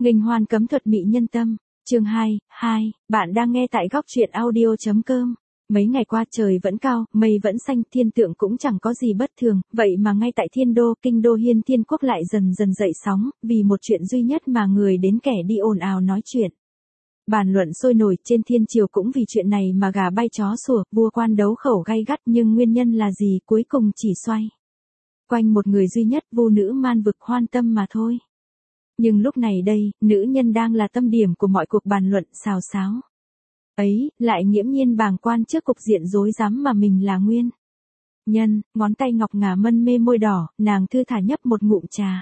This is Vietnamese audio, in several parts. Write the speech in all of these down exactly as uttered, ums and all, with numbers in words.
Nghênh hoan cấm thuật mị nhân tâm, chương hai, hai, bạn đang nghe tại góc truyện audio.com. Mấy ngày qua trời vẫn cao, mây vẫn xanh, thiên tượng cũng chẳng có gì bất thường, vậy mà ngay tại thiên đô, kinh đô Hiên Thiên Quốc lại dần dần dậy sóng, vì một chuyện duy nhất mà người đến kẻ đi ồn ào nói chuyện. Bàn luận sôi nổi trên thiên triều cũng vì chuyện này mà gà bay chó sủa, vua quan đấu khẩu gay gắt, nhưng nguyên nhân là gì cuối cùng chỉ xoay quanh một người duy nhất, vô nữ man vực Hoan Tâm mà thôi. Nhưng lúc này đây, nữ nhân đang là tâm điểm của mọi cuộc bàn luận xào xáo. Ấy, lại nghiễm nhiên bàng quan trước cục diện rối rắm mà mình là nguyên nhân, ngón tay ngọc ngà mân mê môi đỏ, nàng thư thả nhấp một ngụm trà.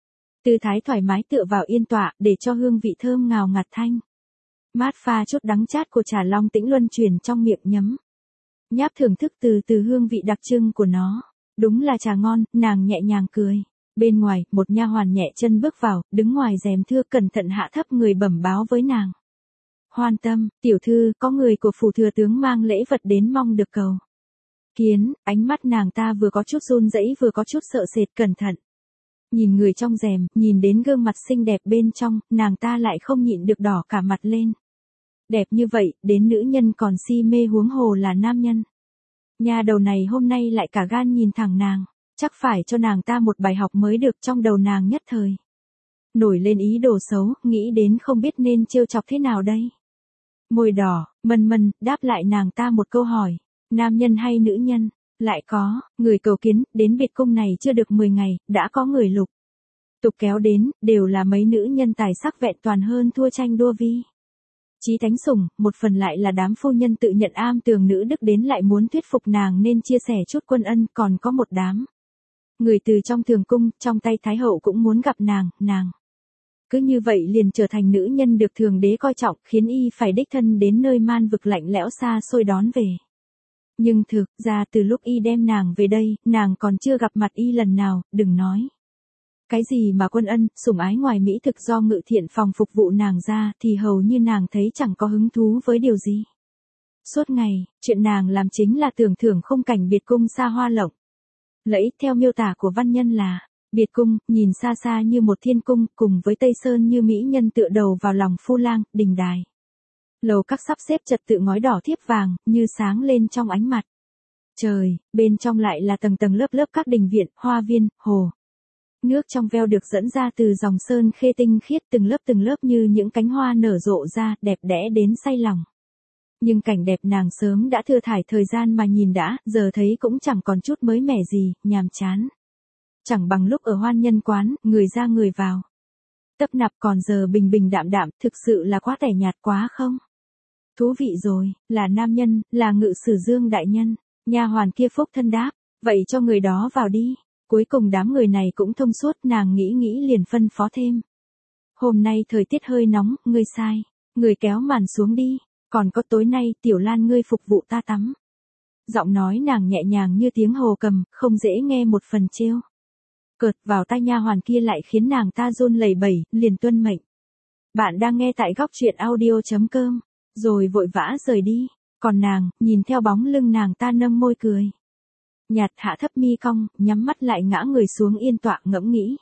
Tư thái thoải mái tựa vào yên tọa, để cho hương vị thơm ngào ngạt thanh. Mát pha chút đắng chát của trà long tĩnh luân truyền trong miệng nhấm. Nháp thưởng thức từ từ hương vị đặc trưng của nó. Đúng là trà ngon, nàng nhẹ nhàng cười. Bên ngoài, một nha hoàn nhẹ chân bước vào, đứng ngoài rèm thưa cẩn thận hạ thấp người bẩm báo với nàng. Hoan Tâm, tiểu thư, có người của phủ thừa tướng mang lễ vật đến mong được cầu kiến. Ánh mắt nàng ta vừa có chút run rẩy vừa có chút sợ sệt cẩn thận. Nhìn người trong rèm, nhìn đến gương mặt xinh đẹp bên trong, nàng ta lại không nhịn được đỏ cả mặt lên. Đẹp như vậy, đến nữ nhân còn si mê huống hồ là nam nhân. Nhà đầu này hôm nay lại cả gan nhìn thẳng nàng, chắc phải cho nàng ta một bài học mới được. Trong đầu nàng nhất thời nổi lên ý đồ xấu, nghĩ đến không biết nên trêu chọc thế nào đây. Môi đỏ, mân mân, đáp lại nàng ta một câu hỏi, nam nhân hay nữ nhân? Lại có, người cầu kiến, đến biệt cung này chưa được mười ngày, đã có người lục tục kéo đến, đều là mấy nữ nhân tài sắc vẹn toàn hơn thua tranh đua vi. Chí thánh sủng, một phần lại là đám phu nhân tự nhận am tường nữ đức đến lại muốn thuyết phục nàng nên chia sẻ chút quân ân, còn có một đám người từ trong thường cung, trong tay thái hậu cũng muốn gặp nàng, nàng. Cứ như vậy liền trở thành nữ nhân được thường đế coi trọng, khiến y phải đích thân đến nơi man vực lạnh lẽo xa xôi đón về. Nhưng thực ra từ lúc y đem nàng về đây, nàng còn chưa gặp mặt y lần nào, đừng nói cái gì mà quân ân, sủng ái, ngoài mỹ thực do ngự thiện phòng phục vụ nàng ra, thì hầu như nàng thấy chẳng có hứng thú với điều gì. Suốt ngày, chuyện nàng làm chính là tưởng thưởng khung cảnh biệt cung xa hoa lộng lẫy. Theo miêu tả của văn nhân là, biệt cung, nhìn xa xa như một thiên cung, cùng với Tây Sơn như mỹ nhân tựa đầu vào lòng phu lang, đình đài lầu các sắp xếp trật tự ngói đỏ thiếp vàng, như sáng lên trong ánh mặt trời, bên trong lại là tầng tầng lớp lớp các đình viện, hoa viên, hồ nước trong veo được dẫn ra từ dòng sơn khê tinh khiết, từng lớp từng lớp như những cánh hoa nở rộ ra, đẹp đẽ đến say lòng. Nhưng cảnh đẹp nàng sớm đã thừa thải thời gian mà nhìn đã, giờ thấy cũng chẳng còn chút mới mẻ gì, nhàm chán. Chẳng bằng lúc ở hoan nhân quán, người ra người vào tấp nập, còn giờ bình bình đạm đạm, thực sự là quá tẻ nhạt quá không? Thú vị rồi, là nam nhân, là Ngự Sử Dương đại nhân. Nha hoàn kia phúc thân đáp, vậy cho người đó vào đi. Cuối cùng đám người này cũng thông suốt, nàng nghĩ nghĩ liền phân phó thêm. Hôm nay thời tiết hơi nóng, ngươi sai, người kéo màn xuống đi, còn có tối nay Tiểu Lan ngươi phục vụ ta tắm. Giọng nói nàng nhẹ nhàng như tiếng hồ cầm, không dễ nghe một phần trêu cợt vào tai nha hoàn kia lại khiến nàng ta run lẩy bẩy, liền tuân mệnh. Bạn đang nghe tại góc truyện audio.com, rồi vội vã rời đi, còn nàng, nhìn theo bóng lưng nàng ta nâng môi cười nhạt, hạ thấp mi cong, nhắm mắt lại ngã người xuống yên tọa ngẫm nghĩ.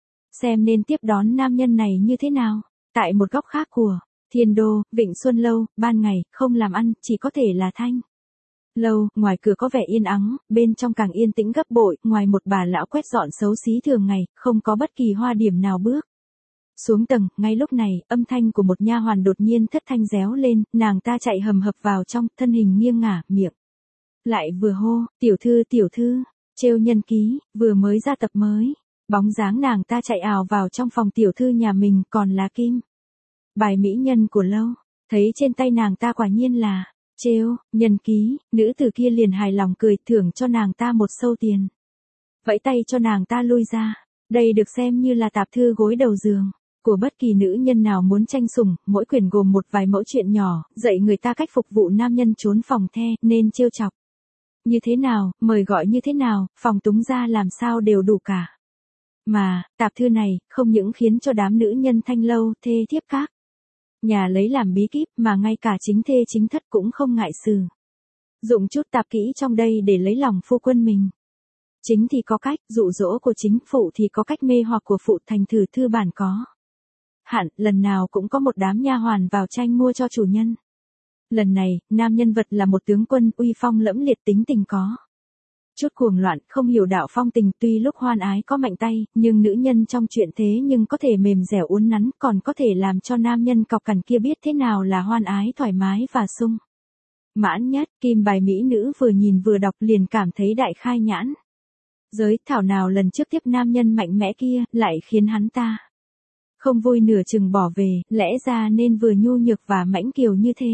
Xem nên tiếp đón nam nhân này như thế nào. Tại một góc khác của Thiên Đô, Vịnh Xuân Lâu, ban ngày, không làm ăn, chỉ có thể là thanh lâu, ngoài cửa có vẻ yên ắng, bên trong càng yên tĩnh gấp bội, ngoài một bà lão quét dọn xấu xí thường ngày, không có bất kỳ hoa điểm nào bước xuống tầng. Ngay lúc này, âm thanh của một nha hoàn đột nhiên thất thanh réo lên, nàng ta chạy hầm hập vào trong, thân hình nghiêng ngả, miệng lại vừa hô, tiểu thư tiểu thư, trêu nhân ký, vừa mới ra tập mới. Bóng dáng nàng ta chạy ào vào trong phòng tiểu thư nhà mình, còn là kim bài mỹ nhân của lâu. Thấy trên tay nàng ta quả nhiên là trêu nhân ký, nữ tử kia liền hài lòng cười, thưởng cho nàng ta một sâu tiền, vẫy tay cho nàng ta lui ra. Đây được xem như là tạp thư gối đầu giường của bất kỳ nữ nhân nào muốn tranh sủng, mỗi quyển gồm một vài mẫu chuyện nhỏ, dạy người ta cách phục vụ nam nhân trốn phòng the, nên trêu chọc như thế nào, mời gọi như thế nào, phòng túng ra làm sao đều đủ cả. Mà, tạp thư này, không những khiến cho đám nữ nhân thanh lâu, thê thiếp các nhà lấy làm bí kíp, mà ngay cả chính thê chính thất cũng không ngại sử dụng chút tạp kỹ trong đây để lấy lòng phu quân mình. Chính thì có cách, dụ dỗ của chính, phụ thì có cách mê hoặc của phụ, thành thử thư bản có hạn, lần nào cũng có một đám nha hoàn vào tranh mua cho chủ nhân. Lần này, nam nhân vật là một tướng quân uy phong lẫm liệt, tính tình có chút cuồng loạn, không hiểu đạo phong tình, tuy lúc hoan ái có mạnh tay, nhưng nữ nhân trong chuyện thế nhưng có thể mềm dẻo uốn nắn, còn có thể làm cho nam nhân cọc cằn kia biết thế nào là hoan ái thoải mái và sung mãn nhất. Kim bài mỹ nữ vừa nhìn vừa đọc liền cảm thấy đại khai nhãn giới, thảo nào lần trước tiếp nam nhân mạnh mẽ kia, lại khiến hắn ta không vui nửa chừng bỏ về, lẽ ra nên vừa nhu nhược và mãnh kiều như thế.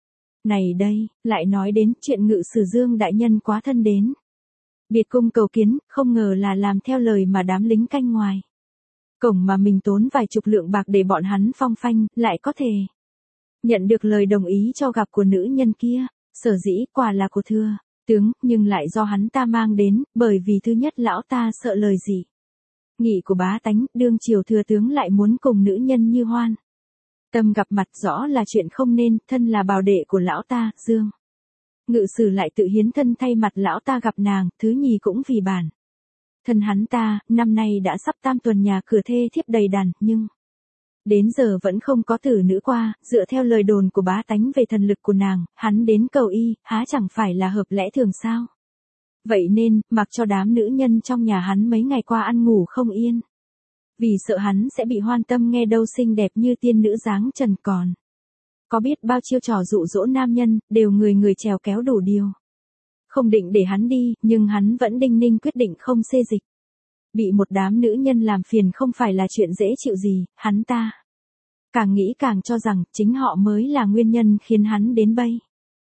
Này đây, lại nói đến chuyện Ngự Sử Dương đại nhân quá thân đến biệt cung cầu kiến, không ngờ là làm theo lời mà đám lính canh ngoài cổng mà mình tốn vài chục lượng bạc để bọn hắn phong phanh, lại có thể nhận được lời đồng ý cho gặp của nữ nhân kia. Sở dĩ quà là của thưa tướng, nhưng lại do hắn ta mang đến, bởi vì thứ nhất lão ta sợ lời gì nghị của bá tánh, đương triều thừa tướng lại muốn cùng nữ nhân như Hoan Tâm gặp mặt, rõ là chuyện không nên, thân là bào đệ của lão ta, Dương Ngự Sử lại tự hiến thân thay mặt lão ta gặp nàng, thứ nhì cũng vì bản thân hắn ta, năm nay đã sắp tam tuần nhà cửa thê thiếp đầy đàn, nhưng đến giờ vẫn không có tử nữ qua, dựa theo lời đồn của bá tánh về thần lực của nàng, hắn đến cầu y, há chẳng phải là hợp lẽ thường sao? Vậy nên, mặc cho đám nữ nhân trong nhà hắn mấy ngày qua ăn ngủ không yên. Vì sợ hắn sẽ bị Hoan Tâm nghe đâu xinh đẹp như tiên nữ dáng trần, còn có biết bao chiêu trò dụ dỗ nam nhân, đều người người trèo kéo đủ điều. Không định để hắn đi, nhưng hắn vẫn đinh ninh quyết định không xê dịch. Bị một đám nữ nhân làm phiền không phải là chuyện dễ chịu gì, hắn ta càng nghĩ càng cho rằng chính họ mới là nguyên nhân khiến hắn đến bây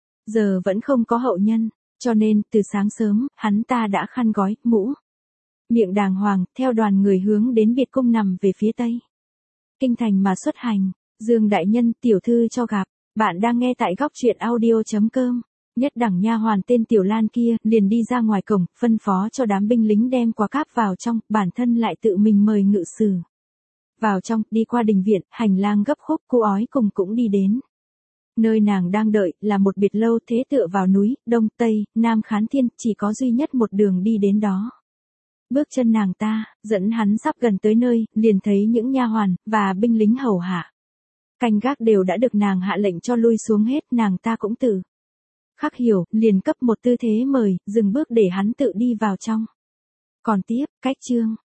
giờ vẫn không có hậu nhân, cho nên từ sáng sớm, hắn ta đã khăn gói, mũ miệng đàng hoàng, theo đoàn người hướng đến biệt cung nằm về phía tây kinh thành mà xuất hành. Dương đại nhân, tiểu thư cho gặp. Bạn đang nghe tại góc truyện audio chấm com. Nhất đẳng nha hoàn tên Tiểu Lan kia liền đi ra ngoài cổng, phân phó cho đám binh lính đem quả cáp vào trong, bản thân lại tự mình mời Ngự Sử vào trong, đi qua đình viện, hành lang gấp khúc, cô ói cùng cũng đi đến. Nơi nàng đang đợi là một biệt lâu thế tựa vào núi, đông, tây, nam khán thiên, chỉ có duy nhất một đường đi đến đó. Bước chân nàng ta, dẫn hắn sắp gần tới nơi, liền thấy những nha hoàn và binh lính hầu hạ canh gác đều đã được nàng hạ lệnh cho lui xuống hết, nàng ta cũng tự khắc hiểu, liền cấp một tư thế mời, dừng bước để hắn tự đi vào trong. Còn tiếp, cách chương